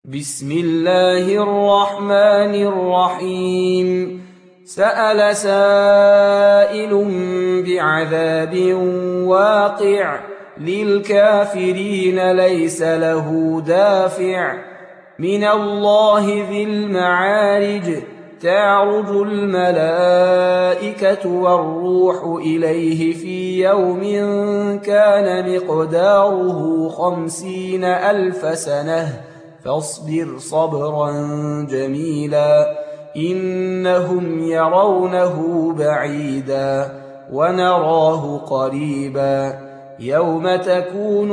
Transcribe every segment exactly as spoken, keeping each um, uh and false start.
بسم الله الرحمن الرحيم سأل سائل بعذاب واقع للكافرين ليس له دافع من الله ذي المعارج تعرج الملائكة والروح إليه في يوم كان مقداره خمسين ألف سنة فاصبر صبرا جميلا إنهم يرونه بعيدا ونراه قريبا يوم تكون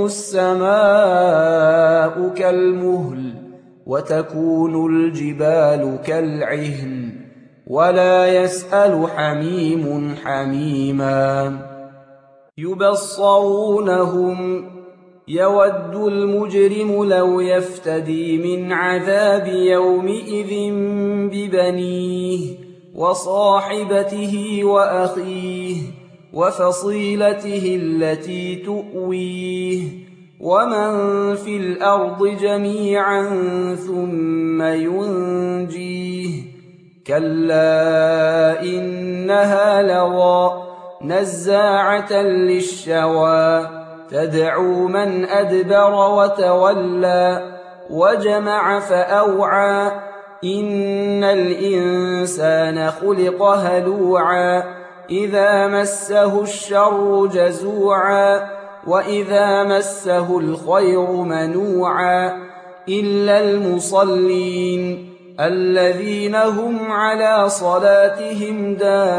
السماء كالمهل وتكون الجبال كالعهن ولا يسأل حميم حميما يبصرونهم يود المجرم لو يفتدي من عذاب يومئذ ببنيه وصاحبته وأخيه وفصيلته التي تؤويه ومن في الأرض جميعا ثم ينجيه كلا إنها لظى نزاعة للشوى تدعو من أدبر وتولى وجمع فأوعى إن الإنسان خلق هلوعا إذا مسه الشر جزوعا وإذا مسه الخير منوعا إلا المصلين الذين هم على صلاتهم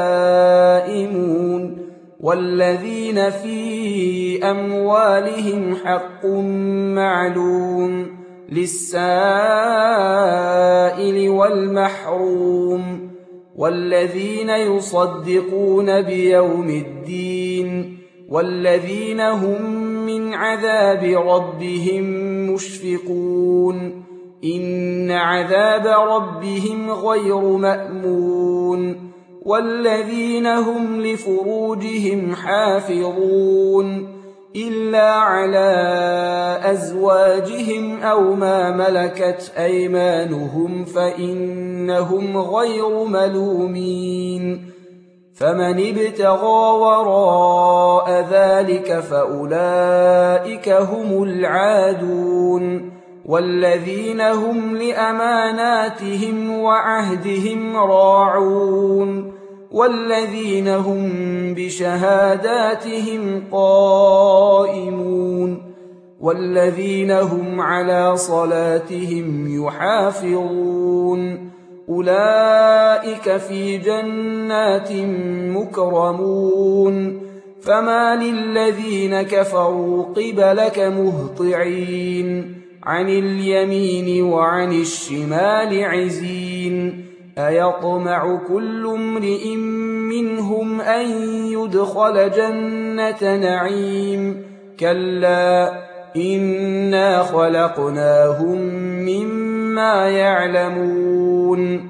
دائمون والذين في أموالهم حق معلوم للسائل والمحروم والذين يصدقون بيوم الدين والذين هم من عذاب ربهم مشفقون إن عذاب ربهم غير مأمون والذين هم لفروجهم حافظون إلا على أزواجهم أو ما ملكت أيمانهم فإنهم غير ملومين فمن ابتغى وراء ذلك فأولئك هم العادون والذين هم لأماناتهم وعهدهم راعون والذين هم بشهاداتهم قائمون والذين هم على صلاتهم يحافظون أولئك في جنات مكرمون فما للذين كفروا قبلك مهطعين عن اليمين وعن الشمال عزين أيطمع كل امرئ منهم أن يدخل جنة نعيم كلا إنا خلقناهم مما يعلمون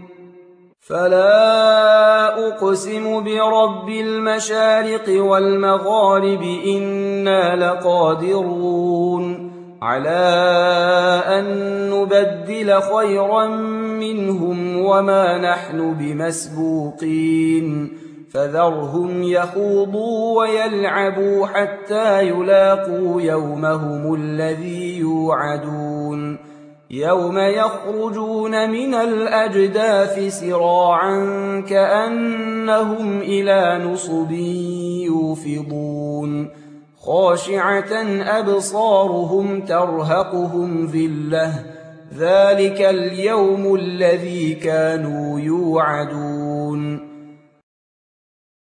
فلا أقسم برب المشارق والمغارب إنا لقادرون على أن نبدل خيرا منهم وما نحن بمسبوقين فذرهم يخوضوا ويلعبوا حتى يلاقوا يومهم الذي يوعدون يوم يخرجون من الأجداث سراعا كأنهم إلى نصب يوفضون خاشعة أبصارهم ترهقهم ذلة ذلك اليوم الذي كانوا يوعدون